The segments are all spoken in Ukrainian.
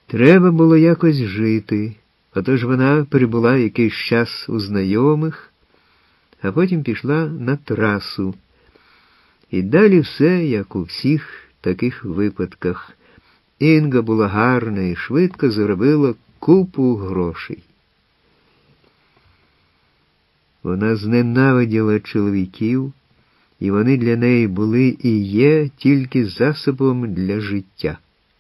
Треба було якось жити, отож вона перебула якийсь час у знайомих, а потім пішла на трасу. І далі все, як у всіх таких випадках. Інга була гарна і швидко заробила купу грошей. Вона зненавиділа чоловіків, і вони для неї були і є тільки засобом для життя.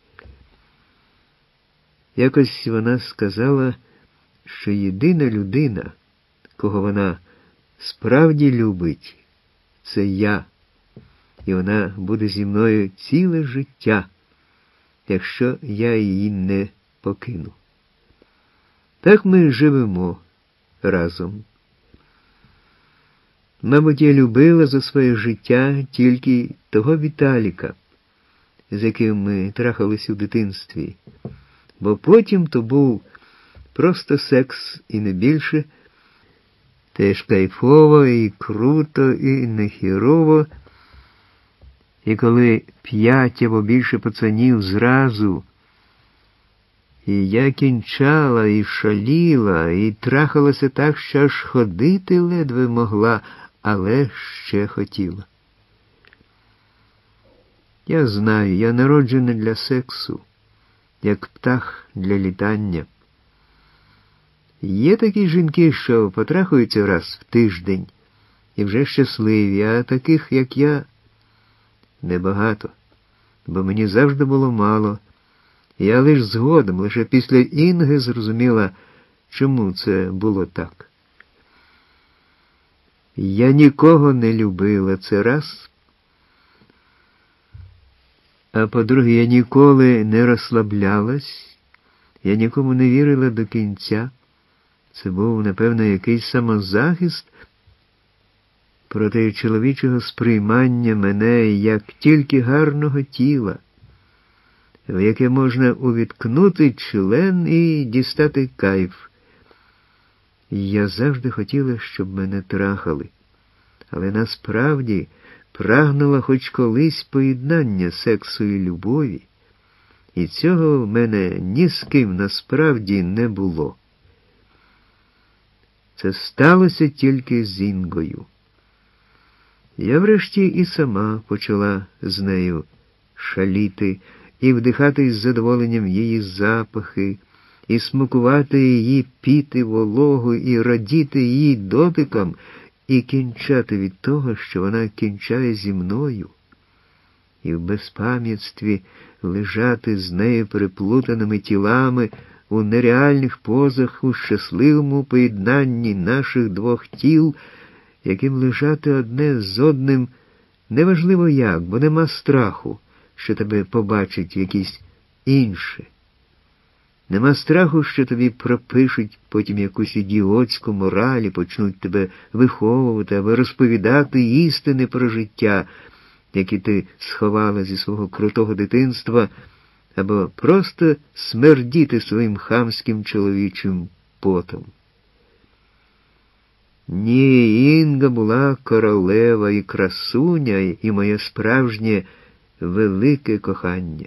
Якось вона сказала, що єдина людина, кого вона справді любить, це я, і вона буде зі мною ціле життя, якщо я її не покину. Так ми живемо разом. Мабуть, я любила за своє життя тільки того Віталіка, з яким ми трахались у дитинстві, бо потім то був просто секс і не більше, теж кайфово і круто, і нехірово. І коли 5 або більше пацанів зразу, і я кінчала, і шаліла, і трахалася так, що аж ходити ледве могла, але ще хотіла. Я знаю, я народжена для сексу, як птах для літання. Є такі жінки, що потрахуються раз в тиждень і вже щасливі, а таких, як я, небагато, бо мені завжди було мало. Я лише згодом, лише після Інги зрозуміла, чому це було так. Я нікого не любила, це раз. А по-друге, я ніколи не розслаблялась, я нікому не вірила до кінця. Це був, напевно, якийсь самозахист проти чоловічого сприймання мене як тільки гарного тіла, в яке можна увіткнути член і дістати кайф. Я завжди хотіла, щоб мене трахали, але насправді прагнула хоч колись поєднання сексу і любові, і цього в мене ні з ким насправді не було. Це сталося тільки з Інгою. Я врешті і сама почала з нею шаліти, і вдихати із задоволенням її запахи, і смакувати її піти вологу, і радіти її дотикам, і кінчати від того, що вона кінчає зі мною, і в безпам'ятстві лежати з нею переплутаними тілами у нереальних позах, у щасливому поєднанні наших двох тіл, яким лежати одне з одним неважливо як, бо нема страху, що тебе побачить якісь інше. Нема страху, що тобі пропишуть потім якусь ідіотську мораль і почнуть тебе виховувати або розповідати істини про життя, які ти сховала зі свого крутого дитинства, або просто смердіти своїм хамським чоловічим потом. Ні, Інга була королева і красуня, і моє справжнє велике кохання.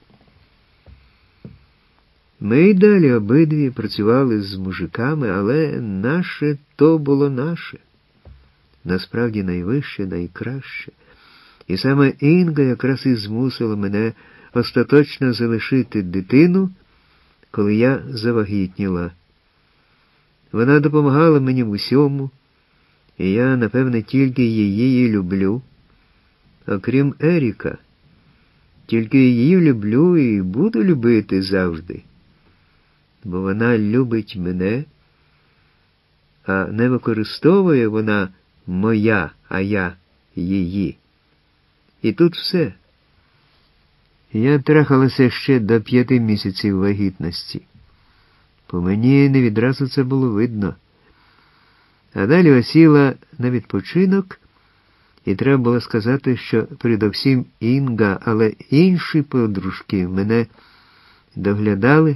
Ми й далі обидві працювали з мужиками, але наше то було наше. Насправді найвище, найкраще. І саме Інга якраз і змусила мене остаточно залишити дитину, коли я завагітніла. Вона допомагала мені в усьому, і я, напевне, тільки її люблю. Окрім Еріка, тільки її люблю і буду любити завжди. Бо вона любить мене, а не використовує вона моя, а я її. І тут все. Я трахалася ще до 5 місяців вагітності. По мені не відразу це було видно. А далі осіла на відпочинок, і треба було сказати, що передовсім Інга, але інші подружки мене доглядали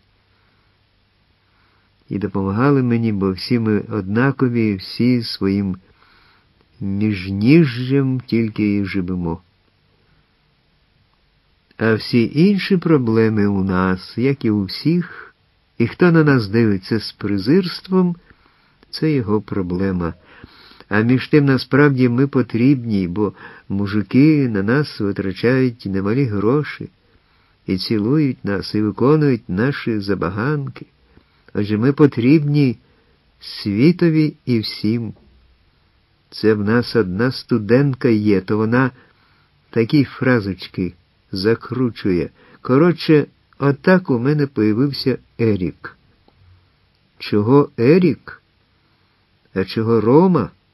і допомагали мені, бо всі ми однакові, всі своїм міжніжжям тільки і живемо. А всі інші проблеми у нас, як і у всіх, і хто на нас дивиться з презирством, це його проблема. А між тим, насправді, ми потрібні, бо мужики на нас витрачають немалі гроші, і цілують нас, і виконують наші забаганки. Отже, ми потрібні світові і всім. Це в нас одна студентка є, то вона такі фразочки закручує. Коротше, отак у мене появився Ерік. Чого Ерік? А чого Рома?